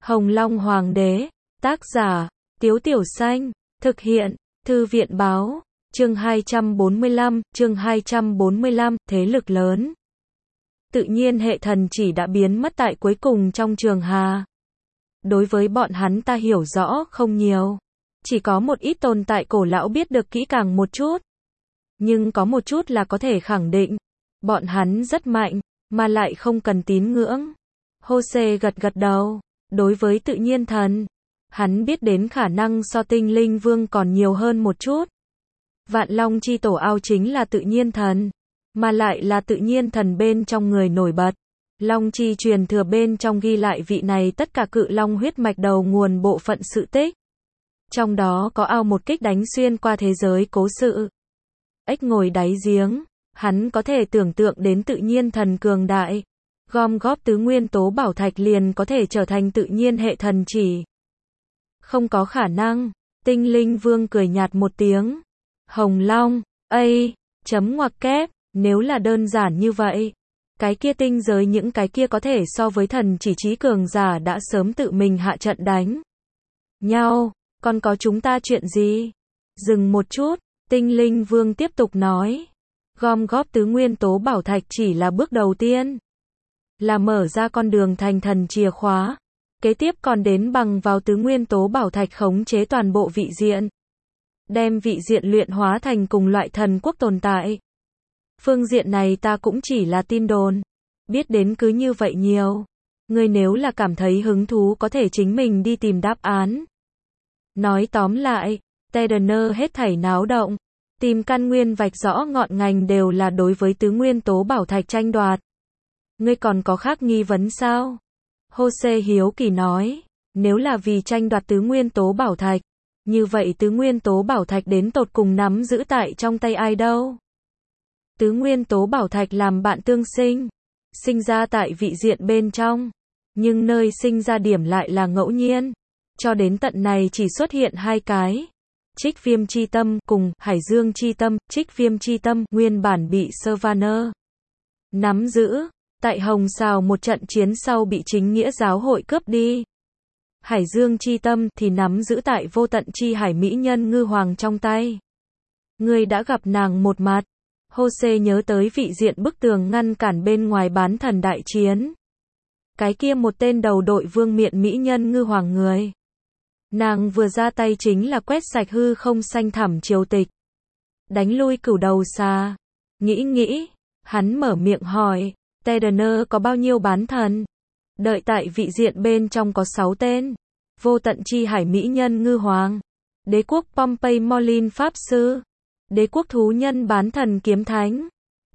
Hồng Long Hoàng đế, tác giả, Tiếu Tiểu Xanh, thực hiện, Thư viện báo, chương 245, thế lực lớn. Tự nhiên hệ thần chỉ đã biến mất tại cuối cùng trong Trường Hà. Đối với bọn hắn ta hiểu rõ không nhiều. Chỉ có một ít tồn tại cổ lão biết được kỹ càng một chút. Nhưng có một chút là có thể khẳng định. Bọn hắn rất mạnh, mà lại không cần tín ngưỡng. Jose gật gật đầu. Đối với tự nhiên thần, hắn biết đến khả năng so tinh linh vương còn nhiều hơn một chút. Vạn Long chi tổ ao chính là tự nhiên thần, mà lại là tự nhiên thần bên trong người nổi bật. Long chi truyền thừa bên trong ghi lại vị này tất cả cự long huyết mạch đầu nguồn bộ phận sự tích. Trong đó có ao một kích đánh xuyên qua thế giới cố sự. Ếch ngồi đáy giếng, hắn có thể tưởng tượng đến tự nhiên thần cường đại. Gom góp tứ nguyên tố bảo thạch liền có thể trở thành tự nhiên hệ thần chỉ. Không có khả năng, tinh linh vương cười nhạt một tiếng. Hồng Long, chấm ngoặc kép, nếu là đơn giản như vậy. Cái kia tinh giới những cái kia có thể so với thần chỉ trí cường giả đã sớm tự mình hạ trận đánh nhau, còn có chúng ta chuyện gì? Dừng một chút, tinh linh vương tiếp tục nói. Gom góp tứ nguyên tố bảo thạch chỉ là bước đầu tiên. Là mở ra con đường thành thần chìa khóa. Kế tiếp còn đến bằng vào tứ nguyên tố bảo thạch khống chế toàn bộ vị diện. Đem vị diện luyện hóa thành cùng loại thần quốc tồn tại. Phương diện này ta cũng chỉ là tin đồn. Biết đến cứ như vậy nhiều. Ngươi nếu là cảm thấy hứng thú có thể chính mình đi tìm đáp án. Nói tóm lại, Tedener hết thảy náo động. Tìm căn nguyên vạch rõ ngọn ngành đều là đối với tứ nguyên tố bảo thạch tranh đoạt. Ngươi còn có khác nghi vấn sao? Jose hiếu kỳ nói, nếu là vì tranh đoạt tứ nguyên tố bảo thạch, như vậy tứ nguyên tố bảo thạch đến tột cùng nắm giữ tại trong tay ai đâu? Tứ nguyên tố bảo thạch làm bạn tương sinh, sinh ra tại vị diện bên trong, nhưng nơi sinh ra điểm lại là ngẫu nhiên. Cho đến tận này chỉ xuất hiện hai cái. Trích viêm chi tâm cùng hải dương chi tâm. Trích viêm chi tâm nguyên bản bị Savannah nắm giữ. Tại Hồng Sào một trận chiến sau bị chính nghĩa giáo hội cướp đi. Hải dương chi tâm thì nắm giữ tại vô tận chi hải mỹ nhân ngư hoàng trong tay. Ngươi đã gặp nàng một mặt. Jose nhớ tới vị diện bức tường ngăn cản bên ngoài bán thần đại chiến. Cái kia một tên đầu đội vương miện mỹ nhân ngư hoàng người. Nàng vừa ra tay chính là quét sạch hư không xanh thẳm triều tịch. Đánh lui cửu đầu xà. Nghĩ, hắn mở miệng hỏi. Tedener có bao nhiêu bán thần? Đợi tại vị diện bên trong có 6 tên. Vô tận chi hải mỹ nhân ngư hoàng. Đế quốc Pompey Molin pháp sư. Đế quốc thú nhân bán thần kiếm thánh.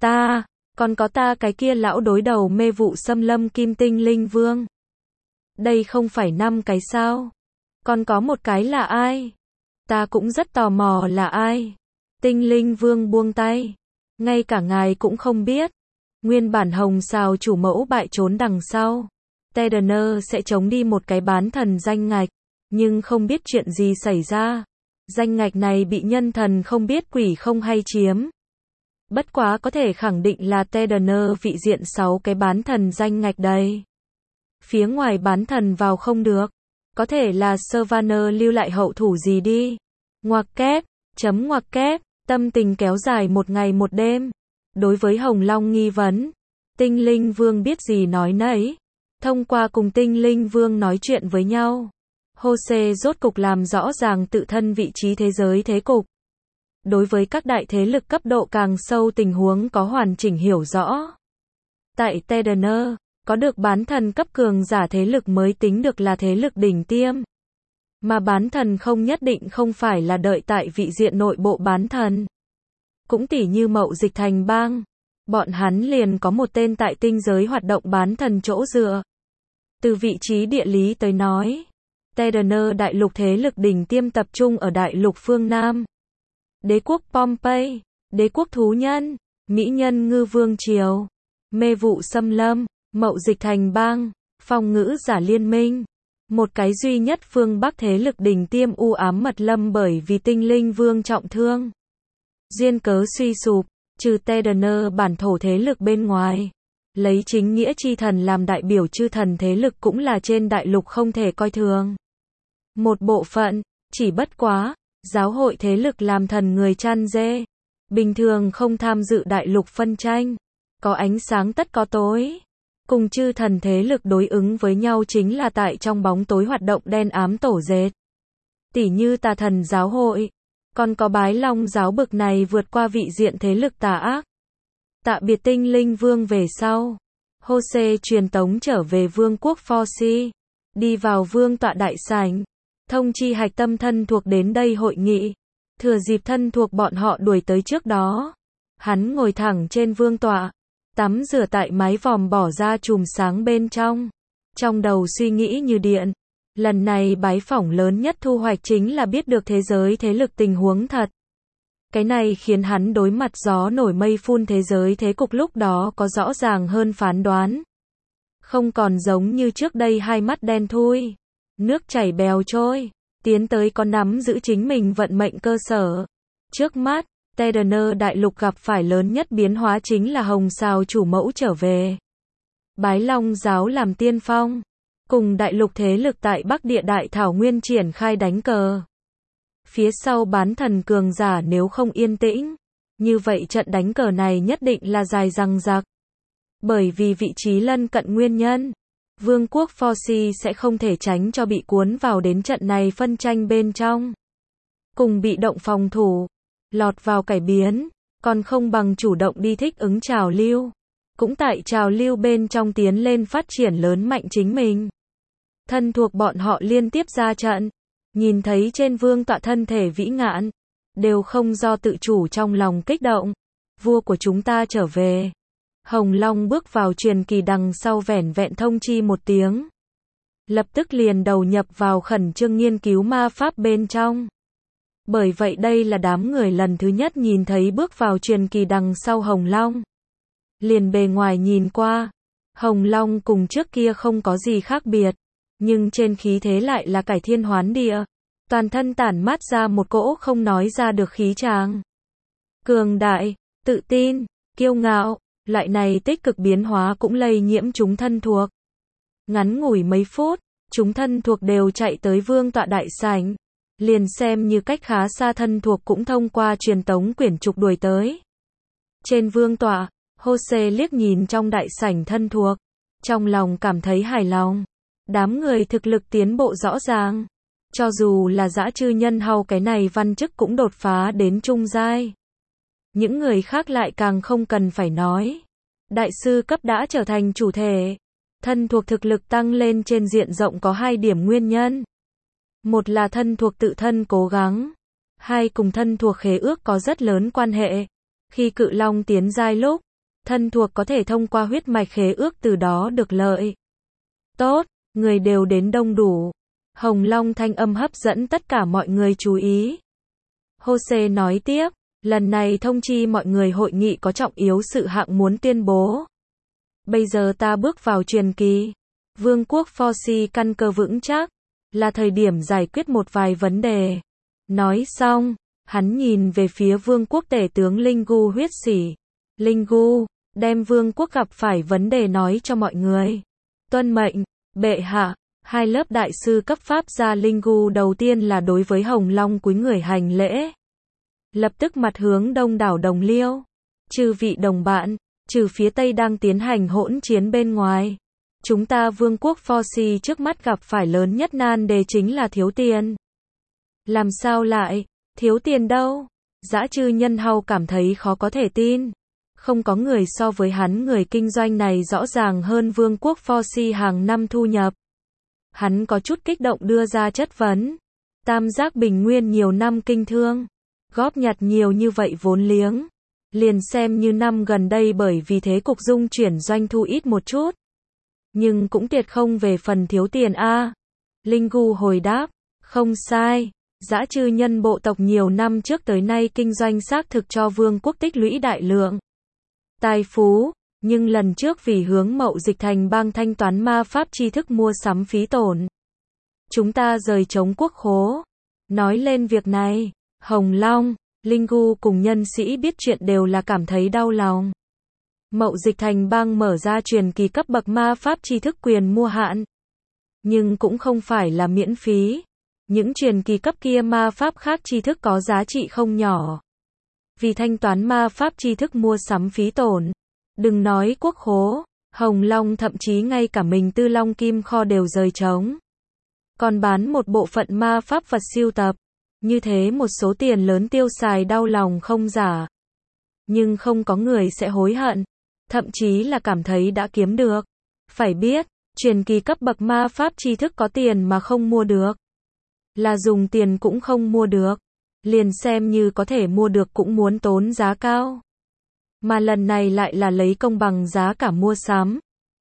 Còn có ta cái kia lão đối đầu mê vụ xâm lâm kim tinh linh vương. Đây không phải 5 cái sao? Còn có một cái là ai? Ta cũng rất tò mò là ai? Tinh linh vương buông tay. Ngay cả ngài cũng không biết. Nguyên bản Hồng Sào chủ mẫu bại trốn đằng sau. Tedener sẽ chống đi một cái bán thần danh ngạch. Nhưng không biết chuyện gì xảy ra. Danh ngạch này bị nhân thần không biết quỷ không hay chiếm. Bất quá có thể khẳng định là Tedener vị diện 6 cái bán thần danh ngạch đầy. Phía ngoài bán thần vào không được. Có thể là Savannah lưu lại hậu thủ gì đi. Ngoặc kép, chấm ngoặc kép, tâm tình kéo dài một ngày một đêm. Đối với Hồng Long nghi vấn, tinh linh vương biết gì nói nấy. Thông qua cùng tinh linh vương nói chuyện với nhau, Jose rốt cục làm rõ ràng tự thân vị trí thế giới thế cục. Đối với các đại thế lực cấp độ càng sâu tình huống có hoàn chỉnh hiểu rõ. Tại Tedener, có được bán thần cấp cường giả thế lực mới tính được là thế lực đỉnh tiêm. Mà bán thần không nhất định không phải là đợi tại vị diện nội bộ bán thần. Cũng tỉ như Mậu Dịch Thành Bang. Bọn hắn liền có một tên tại tinh giới hoạt động bán thần chỗ dựa. Từ vị trí địa lý tới nói, Tedener đại lục thế lực đỉnh tiêm tập trung ở đại lục phương Nam. Đế quốc Pompey, đế quốc thú nhân, mỹ nhân ngư vương triều, mê vụ xâm lâm, Mậu Dịch Thành Bang, phong ngữ giả liên minh. Một cái duy nhất phương Bắc thế lực đỉnh tiêm u ám mật lâm bởi vì tinh linh vương trọng thương. Duyên cớ suy sụp, trừ Tedener bản thổ thế lực bên ngoài. lấy chính nghĩa chi thần làm đại biểu chư thần thế lực cũng là trên đại lục không thể coi thường. Một bộ phận, chỉ bất quá, giáo hội thế lực làm thần người chăn dê. Bình thường không tham dự đại lục phân tranh. Có ánh sáng tất có tối. Cùng chư thần thế lực đối ứng với nhau chính là tại trong bóng tối hoạt động đen ám tổ dệt. Tỉ như tà thần giáo hội. Còn có bái long giáo bực này vượt qua vị diện thế lực tà ác. Tạ biệt tinh linh vương về sau. Jose truyền tống trở về vương quốc Forci. Đi vào vương tọa đại sảnh. Thông chi hạch tâm thân thuộc đến đây hội nghị. Thừa dịp thân thuộc bọn họ đuổi tới trước đó. Hắn ngồi thẳng trên vương tọa. Tắm rửa tại mái vòm bỏ ra chùm sáng bên trong. Trong đầu suy nghĩ như điện. Lần này bái phỏng lớn nhất thu hoạch chính là biết được thế giới thế lực tình huống thật. Cái này khiến hắn đối mặt gió nổi mây phun thế giới thế cục lúc đó có rõ ràng hơn phán đoán. Không còn giống như trước đây hai mắt đen thui. Nước chảy bèo trôi. Tiến tới có nắm giữ chính mình vận mệnh cơ sở. Trước mắt, Tedener đại lục gặp phải lớn nhất biến hóa chính là Hồng Sào chủ mẫu trở về. Bái Long giáo làm tiên phong. Cùng đại lục thế lực tại Bắc Địa Đại Thảo Nguyên triển khai đánh cờ. Phía sau bán thần cường giả nếu không yên tĩnh. Như vậy trận đánh cờ này nhất định là dài dằng dặc. Bởi vì vị trí lân cận nguyên nhân. Vương quốc Forci sẽ không thể tránh cho bị cuốn vào đến trận này phân tranh bên trong. Cùng bị động phòng thủ. Lọt vào cải biến. Còn không bằng chủ động đi thích ứng trào lưu. Cũng tại trào lưu bên trong tiến lên phát triển lớn mạnh chính mình. Thân thuộc bọn họ liên tiếp ra trận. Nhìn thấy trên vương tọa thân thể vĩ ngạn. Đều không do tự chủ trong lòng kích động. Vua của chúng ta trở về. Hồng Long bước vào truyền kỳ đằng sau vẻn vẹn thông chi một tiếng. Lập tức liền đầu nhập vào khẩn trương nghiên cứu ma pháp bên trong. Bởi vậy đây là đám người lần thứ nhất nhìn thấy bước vào truyền kỳ đằng sau Hồng Long. Liền bề ngoài nhìn qua. Hồng Long cùng trước kia không có gì khác biệt. Nhưng trên khí thế lại là cải thiên hoán địa. Toàn thân tản mát ra một cỗ không nói ra được khí tràng. Cường đại, tự tin, kiêu ngạo. Loại này tích cực biến hóa cũng lây nhiễm chúng thân thuộc. Ngắn ngủi mấy phút, chúng thân thuộc đều chạy tới vương tọa đại sảnh. Liền xem như cách khá xa thân thuộc cũng thông qua truyền tống quyển trục đuổi tới. Trên vương tọa, Jose liếc nhìn trong đại sảnh thân thuộc. Trong lòng cảm thấy hài lòng. Đám người thực lực tiến bộ rõ ràng. Cho dù là dã chư nhân hầu cái này văn chức cũng đột phá đến trung giai. Những người khác lại càng không cần phải nói. Đại sư cấp đã trở thành chủ thể. Thân thuộc thực lực tăng lên trên diện rộng có 2 điểm nguyên nhân. Một là thân thuộc tự thân cố gắng. 2 cùng thân thuộc khế ước có rất lớn quan hệ. Khi cự long tiến giai lúc, thân thuộc có thể thông qua huyết mạch khế ước từ đó được lợi. Tốt, người đều đến đông đủ. Hồng Long thanh âm hấp dẫn tất cả mọi người chú ý. Jose nói tiếp. Lần này thông chi mọi người hội nghị có trọng yếu sự hạng muốn tuyên bố. Bây giờ ta bước vào truyền kỳ. Vương quốc Forci căn cơ vững chắc. Là thời điểm giải quyết một vài vấn đề. Nói xong, hắn nhìn về phía vương quốc tể tướng Lingu huyết sỉ. Lingu, đem vương quốc gặp phải vấn đề nói cho mọi người. Tuân mệnh, bệ hạ. 2 lớp đại sư cấp pháp gia Lingu đầu tiên là đối với Hồng Long cúi người hành lễ. Lập tức mặt hướng đông đảo đồng liêu. Trừ vị đồng bạn, trừ phía Tây đang tiến hành hỗn chiến bên ngoài. Chúng ta vương quốc Forci trước mắt gặp phải lớn nhất nan đề chính là thiếu tiền. Làm sao lại, thiếu tiền đâu? Dã chư nhân hầu cảm thấy khó có thể tin. Không có người so với hắn người kinh doanh này rõ ràng hơn vương quốc Forci hàng năm thu nhập. Hắn có chút kích động đưa ra chất vấn. Tam giác bình nguyên nhiều năm kinh thương. Góp nhặt nhiều như vậy vốn liếng. Liền xem như năm gần đây bởi vì thế cục dung chuyển doanh thu ít một chút. Nhưng cũng tuyệt không về phần thiếu tiền a. Lingu hồi đáp. Không sai. Dã chư nhân bộ tộc nhiều năm trước tới nay kinh doanh xác thực cho vương quốc tích lũy đại lượng tài phú. Nhưng lần trước vì hướng mậu dịch thành bang thanh toán ma pháp tri thức mua sắm phí tổn. Chúng ta rời chống quốc khố. Nói lên việc này. Hồng Long, Lingu cùng nhân sĩ biết chuyện đều là cảm thấy đau lòng. Mậu Dịch Thành bang mở ra truyền kỳ cấp bậc ma pháp tri thức quyền mua hạn. Nhưng cũng không phải là miễn phí. Những truyền kỳ cấp kia ma pháp khác tri thức có giá trị không nhỏ. Vì thanh toán ma pháp tri thức mua sắm phí tổn. Đừng nói quốc khố, Hồng Long thậm chí ngay cả mình Tư Long Kim kho đều rời trống. Còn bán một bộ phận ma pháp vật sưu tập. Như thế một số tiền lớn tiêu xài đau lòng không giả. Nhưng không có người sẽ hối hận. Thậm chí là cảm thấy đã kiếm được. Phải biết, truyền kỳ cấp bậc ma pháp tri thức có tiền mà không mua được. Là dùng tiền cũng không mua được. Liền xem như có thể mua được cũng muốn tốn giá cao. Mà lần này lại là lấy công bằng giá cả mua sắm.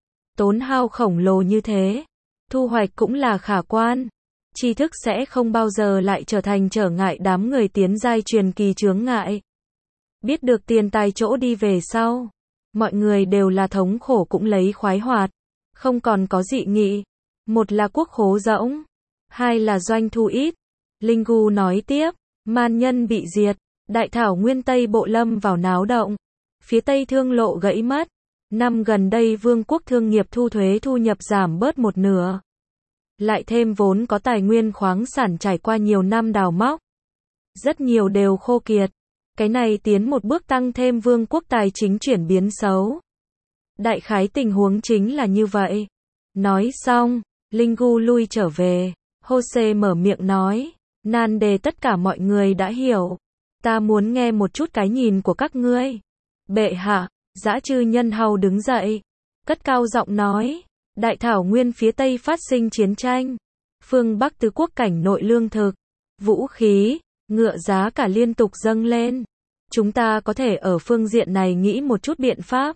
Tốn hao khổng lồ như thế. Thu hoạch cũng là khả quan. Tri thức sẽ không bao giờ lại trở thành trở ngại đám người tiến giai truyền kỳ chướng ngại. Biết được tiền tài chỗ đi về sau. Mọi người đều là thống khổ cũng lấy khoái hoạt. Không còn có dị nghị. Một là quốc khố rỗng. Hai là doanh thu ít. Linh Gu nói tiếp. Man nhân bị diệt. Đại thảo nguyên Tây Bộ lâm vào náo động. Phía Tây thương lộ gãy mất. Năm gần đây vương quốc thương nghiệp thu thuế thu nhập giảm bớt một nửa. Lại thêm vốn có tài nguyên khoáng sản trải qua nhiều năm đào móc. Rất nhiều đều khô kiệt. Cái này tiến một bước tăng thêm vương quốc tài chính chuyển biến xấu. Đại khái tình huống chính là như vậy. Nói xong, Linh Gu lui trở về. Jose mở miệng nói. Nan đề tất cả mọi người đã hiểu. Ta muốn nghe một chút cái nhìn của các ngươi. Bệ hạ, dã chư nhân hầu đứng dậy. Cất cao giọng nói. Đại thảo nguyên phía Tây phát sinh chiến tranh. Phương Bắc tứ quốc cảnh nội lương thực, vũ khí, ngựa giá cả liên tục dâng lên. Chúng ta có thể ở phương diện này nghĩ một chút biện pháp.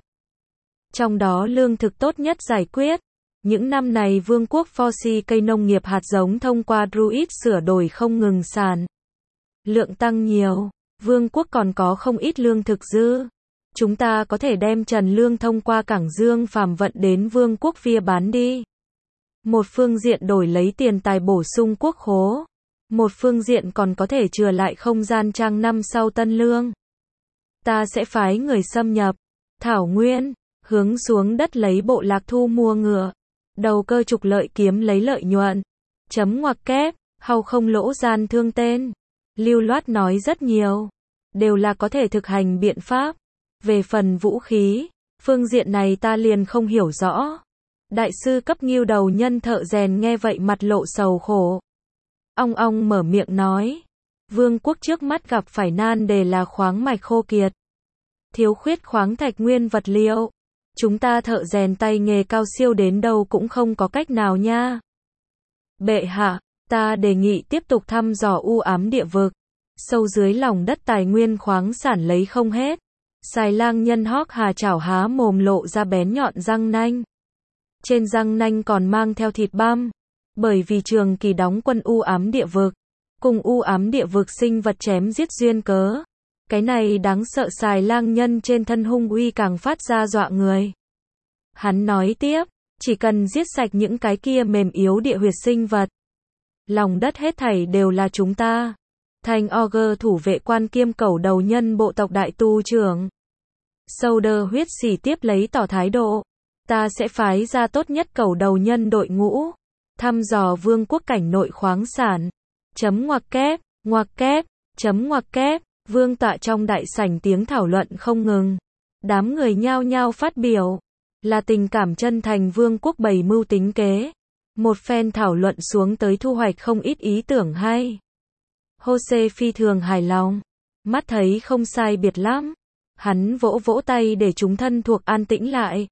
Trong đó lương thực tốt nhất giải quyết. Những năm này vương quốc Forsi cây nông nghiệp hạt giống thông qua Druid sửa đổi không ngừng sản. Lượng tăng nhiều, vương quốc còn có không ít lương thực dư. Chúng ta có thể đem trần lương thông qua cảng Dương phàm vận đến vương quốc Via bán đi. Một phương diện đổi lấy tiền tài bổ sung quốc khố. Một phương diện còn có thể chừa lại không gian trang năm sau tân lương. Ta sẽ phái người xâm nhập thảo nguyên, hướng xuống đất lấy bộ lạc thu mua ngựa. Đầu cơ trục lợi kiếm lấy lợi nhuận. Chấm ngoặc kép, hầu không lỗ gian thương tên. Lưu loát nói rất nhiều. Đều là có thể thực hành biện pháp. Về phần vũ khí, phương diện này ta liền không hiểu rõ. Đại sư cấp Ngưu đầu nhân thợ rèn nghe vậy mặt lộ sầu khổ. Ong mở miệng nói. Vương quốc trước mắt gặp phải nan đề là khoáng mạch khô kiệt. Thiếu khuyết khoáng thạch nguyên vật liệu. Chúng ta thợ rèn tay nghề cao siêu đến đâu cũng không có cách nào nha. Bệ hạ, ta đề nghị tiếp tục thăm dò u ám địa vực. Sâu dưới lòng đất tài nguyên khoáng sản lấy không hết. Xài lang nhân Hawk Hà chảo há mồm lộ ra bén nhọn răng nanh. Trên răng nanh còn mang theo thịt băm. Bởi vì trường kỳ đóng quân u ám địa vực. Cùng u ám địa vực sinh vật chém giết duyên cớ. Cái này đáng sợ xài lang nhân trên thân hung uy càng phát ra dọa người. Hắn nói tiếp, chỉ cần giết sạch những cái kia mềm yếu địa huyệt sinh vật. Lòng đất hết thảy đều là chúng ta. Thành Auger thủ vệ quan kiêm cẩu đầu nhân bộ tộc đại tu trưởng. Souder huyết sỉ tiếp lấy tỏ thái độ. Ta sẽ phái ra tốt nhất cẩu đầu nhân đội ngũ. Thăm dò vương quốc cảnh nội khoáng sản. Chấm ngoặc kép, chấm ngoặc kép. Vương tọa trong đại sảnh tiếng thảo luận không ngừng. Đám người nhao nhao phát biểu. Là tình cảm chân thành vương quốc bày mưu tính kế. Một phen thảo luận xuống tới thu hoạch không ít ý tưởng hay. Jose phi thường hài lòng. Mắt thấy không sai biệt lắm. Hắn vỗ vỗ tay để chúng thân thuộc an tĩnh lại.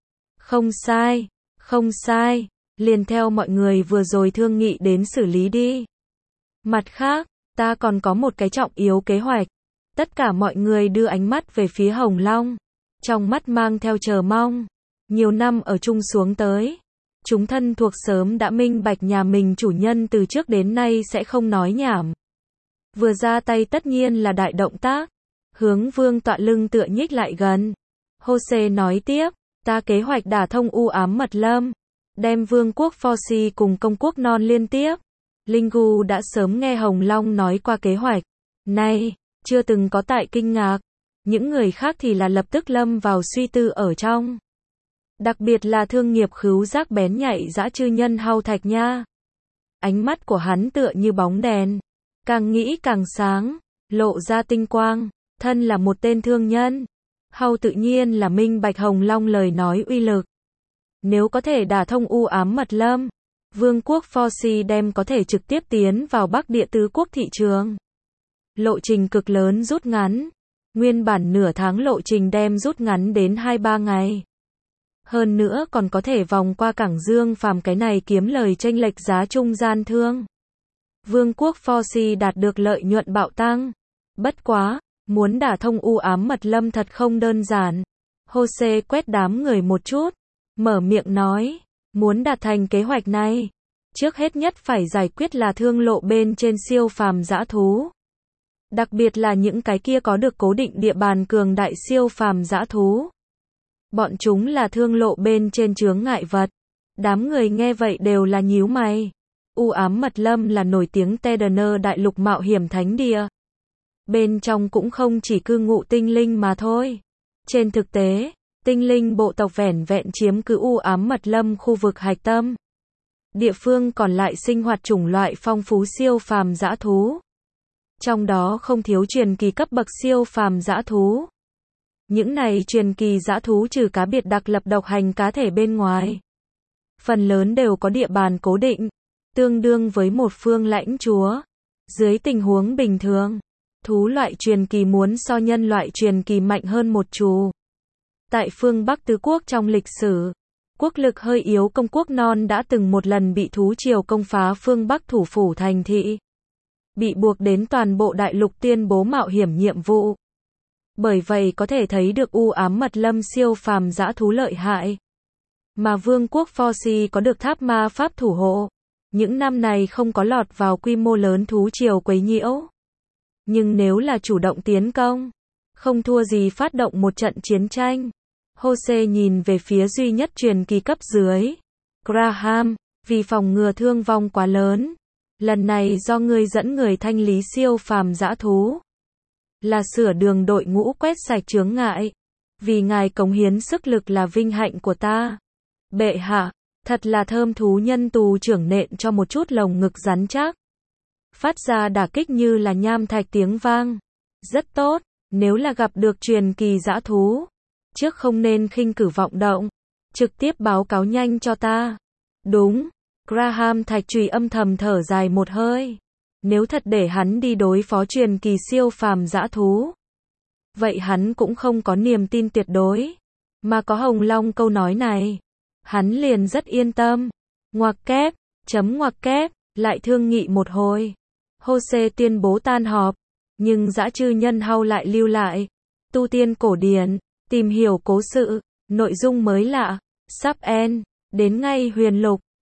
Không sai. Liền theo mọi người vừa rồi thương nghị đến xử lý đi. Mặt khác, ta còn có một cái trọng yếu kế hoạch. Tất cả mọi người đưa ánh mắt về phía Hồng Long. Trong mắt mang theo chờ mong. Nhiều năm ở chung xuống tới. Chúng thân thuộc sớm đã minh bạch nhà mình chủ nhân từ trước đến nay sẽ không nói nhảm. Vừa ra tay tất nhiên là đại động tác. Hướng vương tọa lưng tựa nhích lại gần. Jose nói tiếp. Ta kế hoạch đả thông u ám mật lâm. Đem vương quốc Forsi cùng công quốc non liên tiếp. Linh Gu đã sớm nghe Hồng Long nói qua kế hoạch này. Chưa từng có tại kinh ngạc. những người khác thì là lập tức lâm vào suy tư ở trong. Đặc biệt là thương nghiệp khứu giác bén nhạy dã chư nhân Hầu Thạch Nha. Ánh mắt của hắn tựa như bóng đèn, càng nghĩ càng sáng, lộ ra tinh quang, thân là một tên thương nhân. Hầu tự nhiên là minh bạch Hồng Long lời nói uy lực. Nếu có thể đả thông u ám mật lâm, vương quốc Forci đem có thể trực tiếp tiến vào Bắc Địa tứ quốc thị trường. Lộ trình cực lớn rút ngắn, nguyên bản nửa tháng lộ trình đem rút ngắn đến 2-3 ngày. Hơn nữa còn có thể vòng qua cảng Dương Phàm cái này kiếm lời chênh lệch giá trung gian thương. Vương quốc Forci đạt được lợi nhuận bạo tăng. Bất quá, muốn đả thông u ám mật lâm thật không đơn giản. Jose quét đám người một chút, mở miệng nói, muốn đạt thành kế hoạch này, trước hết nhất phải giải quyết là thương lộ bên trên siêu phàm dã thú. Đặc biệt là những cái kia có được cố định địa bàn cường đại siêu phàm dã thú. Bọn chúng là thương lộ bên trên chướng ngại vật. Đám người nghe vậy đều là nhíu mày. U ám mật lâm là nổi tiếng Tedaner đại lục mạo hiểm thánh địa. Bên trong cũng không chỉ cư ngụ tinh linh mà thôi. Trên thực tế, tinh linh bộ tộc vẻn vẹn chiếm cứ u ám mật lâm khu vực hạch tâm. Địa phương còn lại sinh hoạt chủng loại phong phú siêu phàm dã thú. Trong đó không thiếu truyền kỳ cấp bậc siêu phàm dã thú. Những này truyền kỳ dã thú trừ cá biệt đặc lập độc hành cá thể bên ngoài, phần lớn đều có địa bàn cố định, tương đương với một phương lãnh chúa. Dưới tình huống bình thường, thú loại truyền kỳ muốn so nhân loại truyền kỳ mạnh hơn một chú. Tại phương Bắc tứ quốc trong lịch sử, quốc lực hơi yếu công quốc non đã từng một lần bị thú triều công phá phương Bắc thủ phủ thành thị. Bị buộc đến toàn bộ đại lục tuyên bố mạo hiểm nhiệm vụ. Bởi vậy có thể thấy được u ám mật lâm siêu phàm dã thú lợi hại. Mà vương quốc Forci có được tháp ma pháp thủ hộ. Những năm này không có lọt vào quy mô lớn thú triều quấy nhiễu. Nhưng nếu là chủ động tiến công, không thua gì phát động một trận chiến tranh. Jose nhìn về phía duy nhất truyền kỳ cấp dưới. Graham, vì phòng ngừa thương vong quá lớn, lần này do ngươi dẫn người thanh lý siêu phàm dã thú. Là sửa đường đội ngũ quét sạch chướng ngại. Vì ngài cống hiến sức lực là vinh hạnh của ta. Bệ hạ, thật là thơm thú nhân tù trưởng nện cho một chút lồng ngực rắn chắc. Phát ra đả kích như là nham thạch tiếng vang. Rất tốt, nếu là gặp được truyền kỳ dã thú, trước không nên khinh cử vọng động. Trực tiếp báo cáo nhanh cho ta. Đúng, Graham Thạch Trùy âm thầm thở dài một hơi. Nếu thật để hắn đi đối phó truyền kỳ siêu phàm dã thú, vậy hắn cũng không có niềm tin tuyệt đối. Mà có Hồng Long câu nói này, hắn liền rất yên tâm. Ngoặc kép, ngoặc kép, lại thương nghị một hồi. Jose tuyên bố tan họp, nhưng dã chư nhân Hầu lại lưu lại. Tu tiên cổ điển, tìm hiểu cố sự, nội dung mới lạ, sắp end, đến ngay huyền lục.